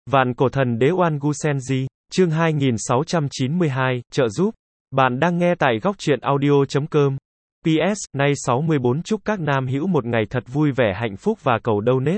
Vạn cổ thần đế Oan Gu Senji, chương 2692, trợ giúp. Bạn đang nghe tại góc truyện audio.com. PS, nay 64 chúc các nam hữu một ngày thật vui vẻ hạnh phúc và cầu donate.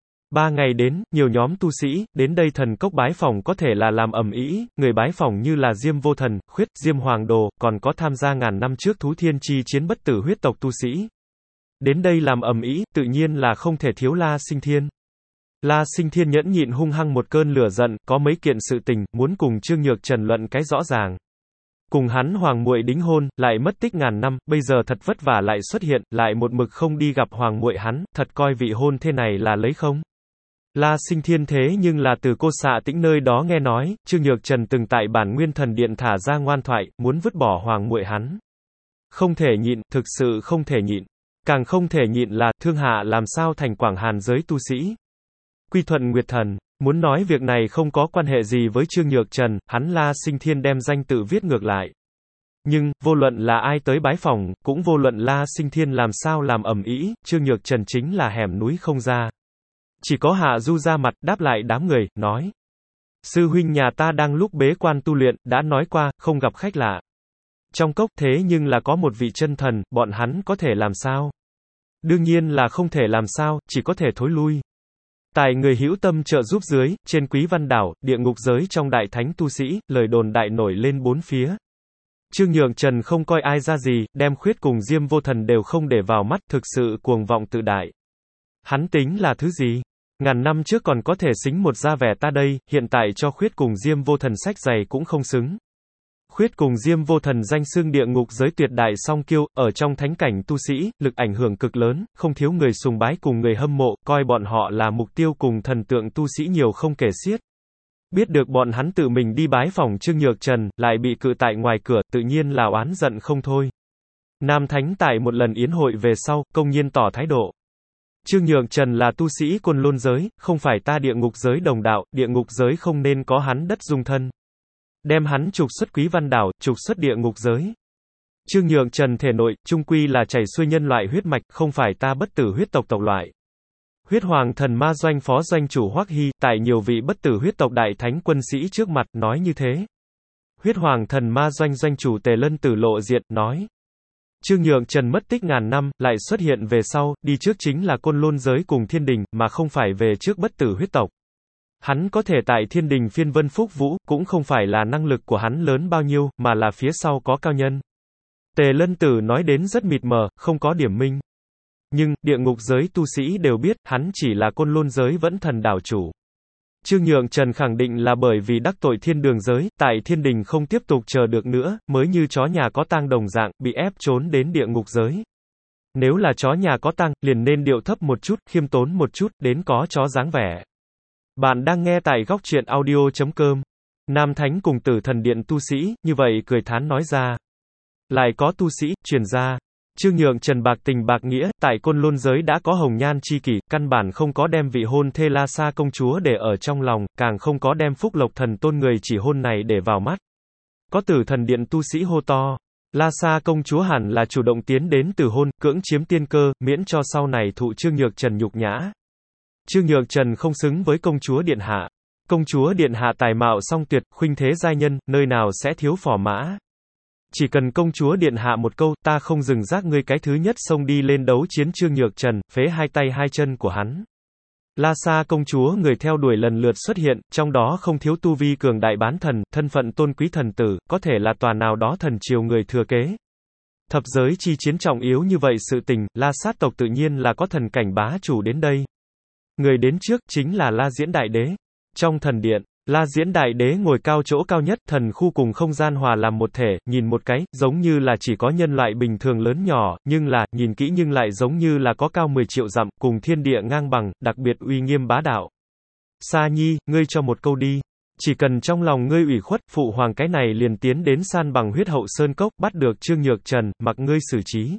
3 ngày đến, nhiều nhóm tu sĩ, đến đây thần cốc bái phỏng có thể là làm ầm ĩ, người bái phỏng như là Diêm Vô Thần, Khuyết, Diêm Hoàng Đồ, còn có tham gia ngàn năm trước Thú Thiên chi chiến bất tử huyết tộc tu sĩ. Đến đây làm ầm ĩ, tự nhiên là không thể thiếu La Sinh Thiên. La Sinh Thiên nhẫn nhịn hung hăng một cơn lửa giận, có mấy kiện sự tình, muốn cùng Trương Nhược Trần luận cái rõ ràng. Cùng hắn hoàng muội đính hôn, lại mất tích ngàn năm, bây giờ thật vất vả lại xuất hiện, lại một mực không đi gặp hoàng muội hắn, thật coi vị hôn thê này là lấy không? La Sinh Thiên thế nhưng là từ Cô Xạ Tĩnh nơi đó nghe nói, Trương Nhược Trần từng tại Bản Nguyên Thần Điện thả ra ngoan thoại, muốn vứt bỏ hoàng muội hắn. Không thể nhịn, thực sự không thể nhịn. Càng không thể nhịn là, Thương Hạ làm sao thành Quảng Hàn giới tu sĩ. Quy Thuận Nguyệt Thần, muốn nói việc này không có quan hệ gì với Trương Nhược Trần, hắn La Sinh Thiên đem danh tự viết ngược lại. Nhưng, vô luận là ai tới bái phỏng, cũng vô luận La Sinh Thiên làm sao làm ầm ĩ, Trương Nhược Trần chính là hẻm núi không ra. Chỉ có Hạ Du ra mặt, đáp lại đám người, nói. Sư huynh nhà ta đang lúc bế quan tu luyện, đã nói qua, không gặp khách lạ. Trong cốc thế nhưng là có một vị chân thần, bọn hắn có thể làm sao? Đương nhiên là không thể làm sao, chỉ có thể thối lui. Tại người hữu tâm trợ giúp dưới, trên Quý Văn Đảo, địa ngục giới trong đại thánh tu sĩ, lời đồn đại nổi lên bốn phía. Trương Nhược Trần không coi ai ra gì, đem Khuyết cùng Diêm Vô Thần đều không để vào mắt, thực sự cuồng vọng tự đại. Hắn tính là thứ gì? Ngàn năm trước còn có thể xính một da vẻ ta đây, hiện tại cho Khuyết cùng Diêm Vô Thần sách giày cũng không xứng. Khuyết cùng Diêm Vô Thần danh xưng địa ngục giới tuyệt đại song kiêu, ở trong thánh cảnh tu sĩ, lực ảnh hưởng cực lớn, không thiếu người sùng bái cùng người hâm mộ, coi bọn họ là mục tiêu cùng thần tượng tu sĩ nhiều không kể xiết. Biết được bọn hắn tự mình đi bái phỏng Trương Nhược Trần, lại bị cự tại ngoài cửa, tự nhiên là oán giận không thôi. Nam Thánh tại một lần yến hội về sau, công nhiên tỏ thái độ. Trương Nhược Trần là tu sĩ Côn Lôn giới, không phải ta địa ngục giới đồng đạo, địa ngục giới không nên có hắn đất dung thân. Đem hắn trục xuất Quý Văn Đảo, trục xuất địa ngục giới. Trương Nhược Trần thể nội, trung quy là chảy xuôi nhân loại huyết mạch, không phải ta bất tử huyết tộc tộc loại. Huyết Hoàng Thần Ma Doanh phó doanh chủ Hoắc Hy, tại nhiều vị bất tử huyết tộc đại thánh quân sĩ trước mặt, nói như thế. Huyết Hoàng Thần Ma Doanh doanh chủ Tề Lân Tử lộ diện, nói. Trương Nhược Trần mất tích ngàn năm, lại xuất hiện về sau, đi trước chính là Côn Lôn giới cùng Thiên Đình, mà không phải về trước bất tử huyết tộc. Hắn có thể tại Thiên Đình phiên vân phúc vũ, cũng không phải là năng lực của hắn lớn bao nhiêu, mà là phía sau có cao nhân. Tề Lân Tử nói đến rất mịt mờ, không có điểm minh. Nhưng, địa ngục giới tu sĩ đều biết, hắn chỉ là Côn Lôn giới vẫn thần đảo chủ. Trương Nhược Trần khẳng định là bởi vì đắc tội Thiên Đường giới, tại Thiên Đình không tiếp tục chờ được nữa, mới như chó nhà có tang đồng dạng, bị ép trốn đến địa ngục giới. Nếu là chó nhà có tang, liền nên điệu thấp một chút, khiêm tốn một chút, đến có chó dáng vẻ. Bạn đang nghe tại góc truyện audio.com. Nam Thánh cùng Tử Thần Điện tu sĩ, như vậy cười thán nói ra. Lại có tu sĩ, truyền ra. Trương Nhược Trần bạc tình bạc nghĩa, tại Côn Lôn giới đã có hồng nhan chi kỷ, căn bản không có đem vị hôn thê La Sa công chúa để ở trong lòng, càng không có đem Phúc Lộc Thần Tôn người chỉ hôn này để vào mắt. Có Tử Thần Điện tu sĩ hô to. La Sa công chúa hẳn là chủ động tiến đến từ hôn, cưỡng chiếm tiên cơ, miễn cho sau này thụ Trương Nhược Trần nhục nhã. Trương Nhược Trần không xứng với công chúa điện hạ. Công chúa điện hạ tài mạo song tuyệt, khuynh thế giai nhân, nơi nào sẽ thiếu phò mã. Chỉ cần công chúa điện hạ một câu, ta không dừng rác ngươi cái thứ nhất xông đi lên đấu chiến Trương Nhược Trần, phế hai tay hai chân của hắn. La Sa công chúa người theo đuổi lần lượt xuất hiện, trong đó không thiếu tu vi cường đại bán thần, thân phận tôn quý thần tử, có thể là tòa nào đó thần triều người thừa kế. Thập giới chi chiến trọng yếu như vậy sự tình, La Sát tộc tự nhiên là có thần cảnh bá chủ đến đây. Người đến trước, chính là La Diễn Đại Đế. Trong thần điện, La Diễn Đại Đế ngồi cao chỗ cao nhất, thần khu cùng không gian hòa làm một thể, nhìn một cái, giống như là chỉ có nhân loại bình thường lớn nhỏ, nhưng là, nhìn kỹ nhưng lại giống như là có cao 10 triệu dặm, cùng thiên địa ngang bằng, đặc biệt uy nghiêm bá đạo. Sa Nhi, ngươi cho một câu đi. Chỉ cần trong lòng ngươi ủy khuất, phụ hoàng cái này liền tiến đến san bằng huyết hậu sơn cốc, bắt được Trương Nhược Trần, mặc ngươi xử trí.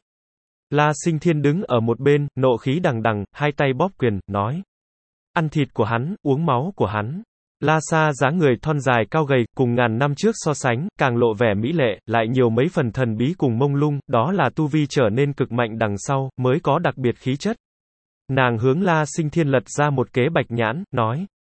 La Sinh Thiên đứng ở một bên, nộ khí đằng đằng, hai tay bóp quyền, nói. Ăn thịt của hắn, uống máu của hắn. La Sa dáng người thon dài cao gầy, cùng ngàn năm trước so sánh, càng lộ vẻ mỹ lệ, lại nhiều mấy phần thần bí cùng mông lung, đó là tu vi trở nên cực mạnh đằng sau, mới có đặc biệt khí chất. Nàng hướng La Sinh Thiên lật ra một kế bạch nhãn, nói.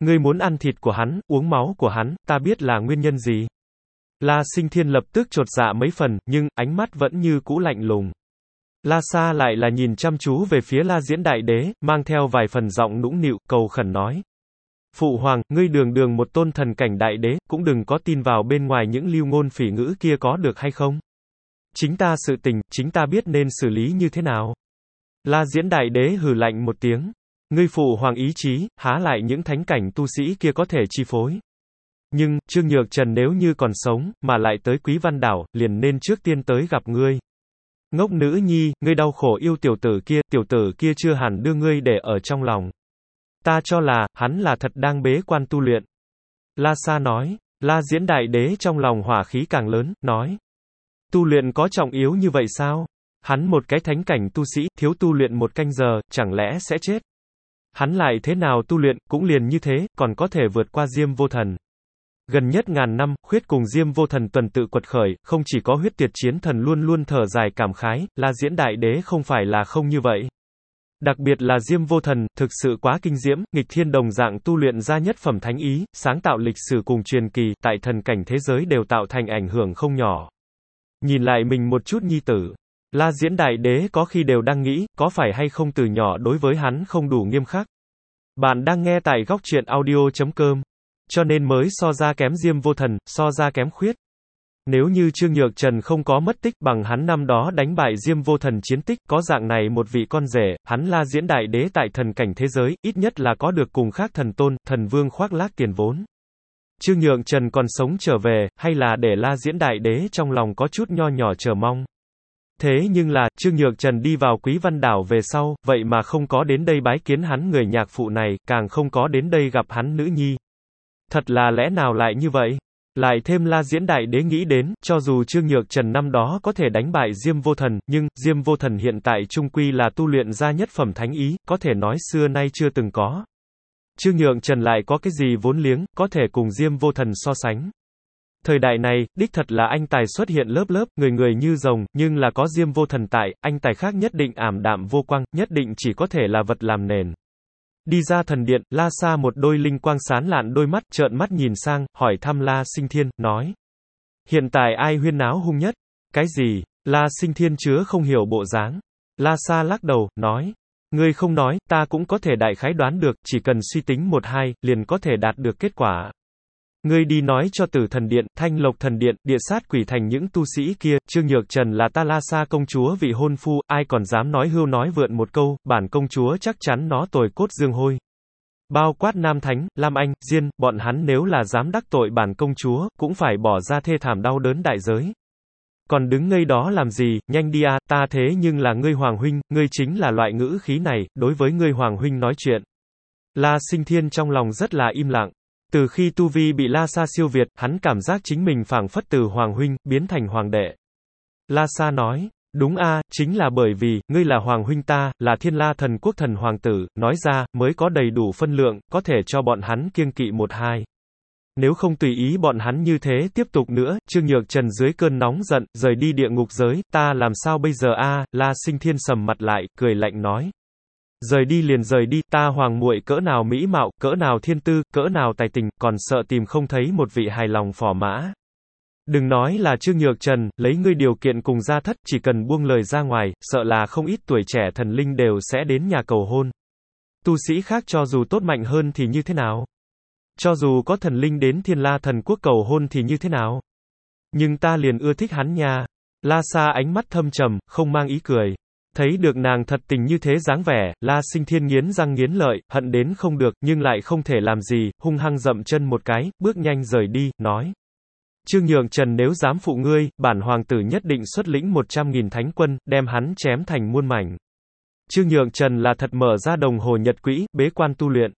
Ngươi muốn ăn thịt của hắn, uống máu của hắn, ta biết là nguyên nhân gì. La Sinh Thiên lập tức chột dạ mấy phần, nhưng, ánh mắt vẫn như cũ lạnh lùng. La Sa lại là nhìn chăm chú về phía La Diễn Đại Đế, mang theo vài phần giọng nũng nịu, cầu khẩn nói. Phụ hoàng, ngươi đường đường một tôn thần cảnh đại đế, cũng đừng có tin vào bên ngoài những lưu ngôn phỉ ngữ kia có được hay không? Chính ta sự tình, chính ta biết nên xử lý như thế nào? La Diễn Đại Đế hừ lạnh một tiếng. Ngươi phụ hoàng ý chí, há lại những thánh cảnh tu sĩ kia có thể chi phối. Nhưng, Trương Nhược Trần nếu như còn sống, mà lại tới Quý Văn Đảo, liền nên trước tiên tới gặp ngươi. Ngốc nữ nhi, ngươi đau khổ yêu tiểu tử kia chưa hẳn đưa ngươi để ở trong lòng. Ta cho là, hắn là thật đang bế quan tu luyện. La Sa nói. La Diễn Đại Đế trong lòng hỏa khí càng lớn, nói. Tu luyện có trọng yếu như vậy sao? Hắn một cái thánh cảnh tu sĩ, thiếu tu luyện một canh giờ, chẳng lẽ sẽ chết? Hắn lại thế nào tu luyện, cũng liền như thế, còn có thể vượt qua Diêm Vô Thần. Gần nhất ngàn năm, Khuyết cùng Diêm Vô Thần tuần tự quật khởi, không chỉ có Huyết Tiệt Chiến Thần luôn luôn thở dài cảm khái, La Diễn Đại Đế không phải là không như vậy. Đặc biệt là Diêm Vô Thần, thực sự quá kinh diễm, nghịch thiên đồng dạng tu luyện ra nhất phẩm thánh ý, sáng tạo lịch sử cùng truyền kỳ, tại thần cảnh thế giới đều tạo thành ảnh hưởng không nhỏ. Nhìn lại mình một chút nhi tử. La Diễn Đại Đế có khi đều đang nghĩ, có phải hay không từ nhỏ đối với hắn không đủ nghiêm khắc. Bạn đang nghe tại góc truyện audio.com. Cho nên mới so ra kém Diêm Vô Thần, so ra kém Khuyết. Nếu như Trương Nhược Trần không có mất tích bằng hắn năm đó đánh bại Diêm Vô Thần chiến tích, có dạng này một vị con rể, hắn La Diễn Đại Đế tại thần cảnh thế giới, ít nhất là có được cùng khác thần tôn, thần vương khoác lác tiền vốn. Trương Nhược Trần còn sống trở về, hay là để La Diễn Đại Đế trong lòng có chút nho nhỏ chờ mong. Thế nhưng là, Trương Nhược Trần đi vào Quý Văn Đảo về sau, vậy mà không có đến đây bái kiến hắn người nhạc phụ này, càng không có đến đây gặp hắn nữ nhi. Thật là lẽ nào lại như vậy? Lại thêm La Diễn Đại Đế nghĩ đến, cho dù Trương Nhược Trần năm đó có thể đánh bại Diêm Vô Thần, nhưng, Diêm Vô Thần hiện tại trung quy là tu luyện ra nhất phẩm thánh ý, có thể nói xưa nay chưa từng có. Trương Nhược Trần lại có cái gì vốn liếng, có thể cùng Diêm Vô Thần so sánh. Thời đại này, đích thật là anh tài xuất hiện lớp lớp, người người như rồng, nhưng là có Diêm Vô Thần tại, anh tài khác nhất định ảm đạm vô quang, nhất định chỉ có thể là vật làm nền. Đi ra thần điện, La Sa một đôi linh quang sáng lạn đôi mắt, trợn mắt nhìn sang, hỏi thăm La Sinh Thiên, nói. Hiện tại ai huyên náo hung nhất? Cái gì? La Sinh Thiên chứa không hiểu bộ dáng. La Sa lắc đầu, nói. Ngươi không nói, ta cũng có thể đại khái đoán được, chỉ cần suy tính một hai, liền có thể đạt được kết quả. Ngươi đi nói cho Tử Thần Điện, Thanh Lộc Thần Điện, Địa Sát Quỷ Thành những tu sĩ kia, Trương Nhược Trần là ta La Sa công chúa vị hôn phu, ai còn dám nói hưu nói vượn một câu, bản công chúa chắc chắn nó tồi cốt dương hôi. Bao quát Nam Thánh, Lam Anh, Diên, bọn hắn nếu là dám đắc tội bản công chúa, cũng phải bỏ ra thê thảm đau đớn đại giới. Còn đứng ngây đó làm gì, nhanh đi a, ta thế nhưng là ngươi Hoàng huynh, ngươi chính là loại ngữ khí này, đối với ngươi Hoàng huynh nói chuyện. La Sinh Thiên trong lòng rất là im lặng. Từ khi tu vi bị La Sa siêu việt, hắn cảm giác chính mình phảng phất từ Hoàng huynh, biến thành Hoàng đệ. La Sa nói, đúng a, chính là bởi vì, ngươi là Hoàng huynh ta, là Thiên La Thần Quốc thần hoàng tử, nói ra, mới có đầy đủ phân lượng, có thể cho bọn hắn kiêng kỵ một hai. Nếu không tùy ý bọn hắn như thế tiếp tục nữa, Trương Nhược Trần dưới cơn nóng giận, rời đi địa ngục giới, ta làm sao bây giờ a? La Sinh Thiên sầm mặt lại, cười lạnh nói. Rời đi liền rời đi, ta hoàng muội cỡ nào mỹ mạo, cỡ nào thiên tư, cỡ nào tài tình, còn sợ tìm không thấy một vị hài lòng phò mã. Đừng nói là Trương Nhược Trần, lấy ngươi điều kiện cùng gia thất, chỉ cần buông lời ra ngoài, sợ là không ít tuổi trẻ thần linh đều sẽ đến nhà cầu hôn. Tu sĩ khác cho dù tốt mạnh hơn thì như thế nào? Cho dù có thần linh đến Thiên La Thần Quốc cầu hôn thì như thế nào? Nhưng ta liền ưa thích hắn nha. La Sa ánh mắt thâm trầm, không mang ý cười. Thấy được nàng thật tình như thế dáng vẻ, La Sinh Thiên nghiến răng nghiến lợi, hận đến không được, nhưng lại không thể làm gì, hung hăng dậm chân một cái, bước nhanh rời đi, nói. Trương Nhược Trần nếu dám phụ ngươi, bản hoàng tử nhất định xuất lĩnh 100.000 thánh quân, đem hắn chém thành muôn mảnh. Trương Nhược Trần là thật mở ra đồng hồ nhật quỹ, bế quan tu luyện.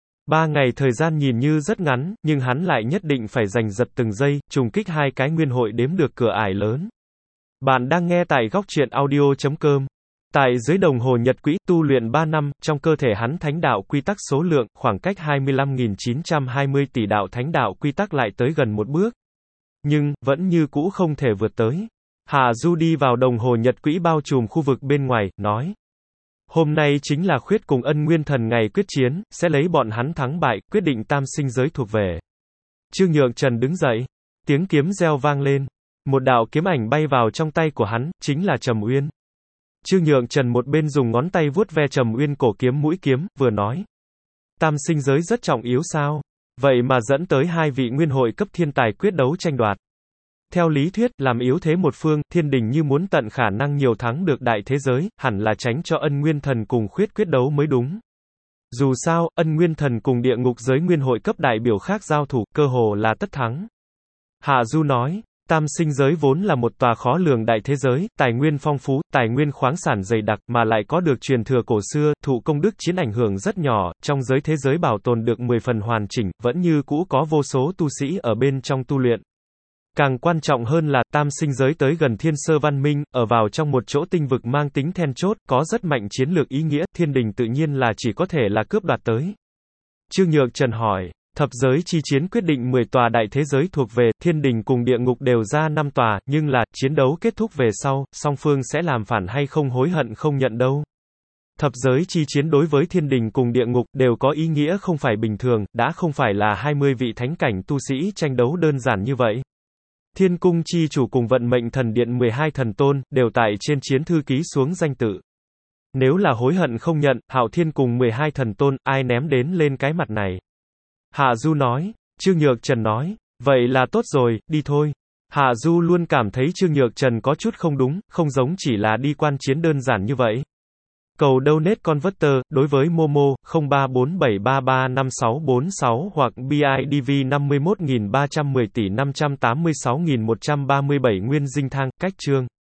3 ngày thời gian nhìn như rất ngắn, nhưng hắn lại nhất định phải giành giật từng giây, trùng kích 2 cái nguyên hội đếm được cửa ải lớn. Bạn đang nghe tại góc truyện audio.com. Tại dưới đồng hồ nhật quỹ, tu luyện 3 năm, trong cơ thể hắn thánh đạo quy tắc số lượng, khoảng cách 25.920 tỷ đạo thánh đạo quy tắc lại tới gần một bước. Nhưng, vẫn như cũ không thể vượt tới. Hạ Du đi vào đồng hồ nhật quỹ bao trùm khu vực bên ngoài, nói. Hôm nay chính là Khuyết cùng Ân Nguyên Thần ngày quyết chiến, sẽ lấy bọn hắn thắng bại, quyết định tam sinh giới thuộc về. Trương Nhượng Trần đứng dậy. Tiếng kiếm reo vang lên. Một đạo kiếm ảnh bay vào trong tay của hắn, chính là Trầm Uyên. Trương Nhượng Trần một bên dùng ngón tay vuốt ve Trầm Uyên cổ kiếm mũi kiếm, vừa nói. Tam sinh giới rất trọng yếu sao? Vậy mà dẫn tới hai vị nguyên hội cấp thiên tài quyết đấu tranh đoạt. Theo lý thuyết, làm yếu thế một phương, thiên đình như muốn tận khả năng nhiều thắng được đại thế giới, hẳn là tránh cho Ân Nguyên Thần cùng Khuyết quyết đấu mới đúng. Dù sao, Ân Nguyên Thần cùng địa ngục giới nguyên hội cấp đại biểu khác giao thủ, cơ hồ là tất thắng. Hạ Du nói, tam sinh giới vốn là một tòa khó lường đại thế giới, tài nguyên phong phú, tài nguyên khoáng sản dày đặc, mà lại có được truyền thừa cổ xưa, thụ công đức chiến ảnh hưởng rất nhỏ, trong giới thế giới bảo tồn được 10 phần hoàn chỉnh, vẫn như cũ có vô số tu sĩ ở bên trong tu luyện. Càng quan trọng hơn là, tam sinh giới tới gần thiên sơ văn minh, ở vào trong một chỗ tinh vực mang tính then chốt, có rất mạnh chiến lược ý nghĩa, thiên đình tự nhiên là chỉ có thể là cướp đoạt tới. Trương Nhượng Trần hỏi, thập giới chi chiến quyết định 10 tòa đại thế giới thuộc về, thiên đình cùng địa ngục đều ra 5 tòa, nhưng là, chiến đấu kết thúc về sau, song phương sẽ làm phản hay không hối hận không nhận đâu. Thập giới chi chiến đối với thiên đình cùng địa ngục đều có ý nghĩa không phải bình thường, đã không phải là 20 vị thánh cảnh tu sĩ tranh đấu đơn giản như vậy. Thiên cung chi chủ cùng vận mệnh thần điện 12 thần tôn, đều tại trên chiến thư ký xuống danh tự. Nếu là hối hận không nhận, Hạo Thiên cùng 12 thần tôn, ai ném đến lên cái mặt này? Hạ Du nói. Trương Nhượng Trần nói, vậy là tốt rồi, đi thôi. Hạ Du luôn cảm thấy Trương Nhượng Trần có chút không đúng, không giống chỉ là đi quan chiến đơn giản như vậy. Cầu donate converter, đối với Momo, 0347335646 hoặc BIDV 51.310 tỷ 586.137 nguyên dinh thang, cách chương.